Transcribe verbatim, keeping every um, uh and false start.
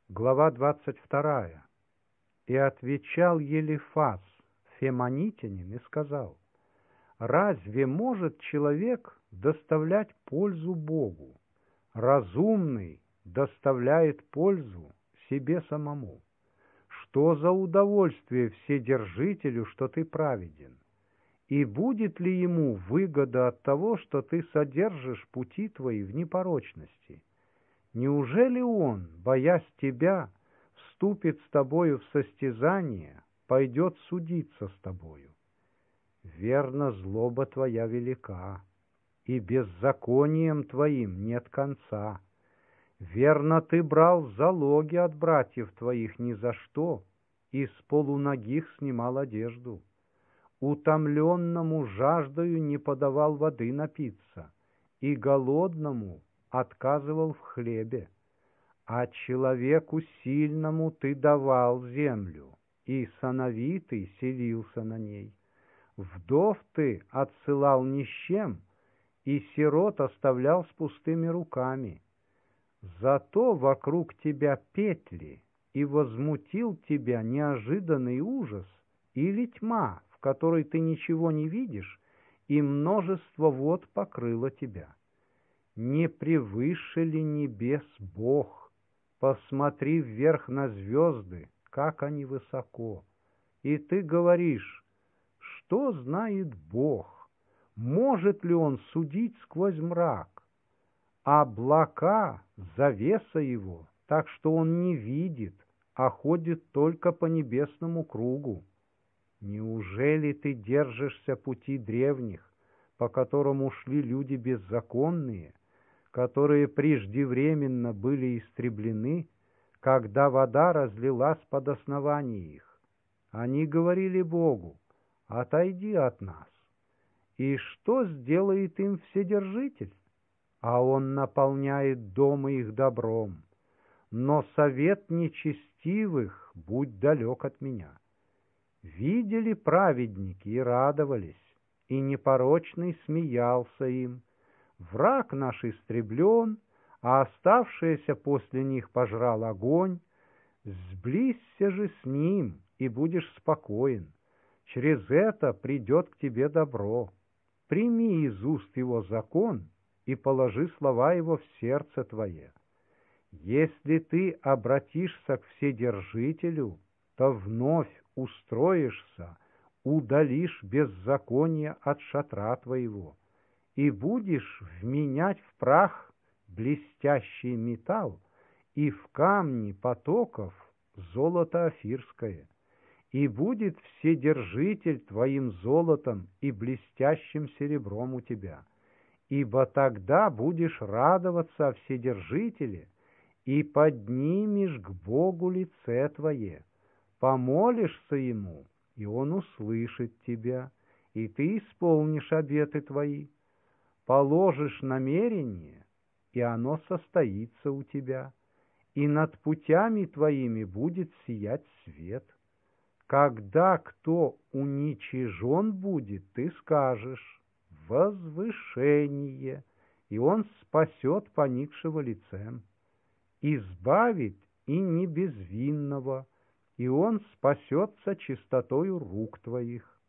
Глава двадцать вторая. «И отвечал Елифаз фемонитянин и сказал: разве может человек доставлять пользу Богу? Разумный доставляет пользу себе самому. Что за удовольствие вседержителю, что ты праведен? И будет ли ему выгода от того, что ты содержишь пути твои в непорочности? Неужели он, боясь тебя, вступит с тобою в состязание, пойдет судиться с тобою? Верно, злоба твоя велика, и беззаконием твоим нет конца. Верно, ты брал залоги от братьев твоих ни за что, и с полуногих снимал одежду. Утомленному жаждою не подавал воды напиться, и голодному отказывал в хлебе. А человеку сильному ты давал землю, и сановитый селился на ней. Вдов ты отсылал ни с чем, и сирот оставлял с пустыми руками. Зато вокруг тебя петли, и возмутил тебя неожиданный ужас или тьма, в которой ты ничего не видишь, и множество вод покрыло тебя. Не превыше ли небес Бог? Посмотри вверх на звезды, как они высоко. И ты говоришь: что знает Бог? Может ли Он судить сквозь мрак? Облака — завеса Его, так что Он не видит, а ходит только по небесному кругу. Неужели ты держишься пути древних, по которым ушли люди беззаконные, которые преждевременно были истреблены, когда вода разлилась под основание их? Они говорили Богу: отойди от нас. И что сделает им Вседержитель? А Он наполняет дома их добром. Но совет нечестивых будь далек от меня. Видели праведники и радовались, и непорочный смеялся им. Враг наш истреблен, а оставшиеся после них пожрал огонь. Сблизься же с ним, и будешь спокоен. Через это придет к тебе добро. Прими из уст его закон и положи слова его в сердце твое. Если ты обратишься к Вседержителю, то вновь устроишься, удалишь беззаконие от шатра твоего, и будешь вменять в прах блестящий металл, и в камни потоков золото офирское. И будет Вседержитель твоим золотом и блестящим серебром у тебя. Ибо тогда будешь радоваться о Вседержителе, и поднимешь к Богу лице твое, помолишься Ему, и Он услышит тебя, и ты исполнишь обеты твои. Положишь намерение, и оно состоится у тебя, и над путями твоими будет сиять свет. Когда кто уничижен будет, ты скажешь: возвышение, и он спасет поникшего лицем. Избавит и не безвинного, и он спасется чистотою рук твоих.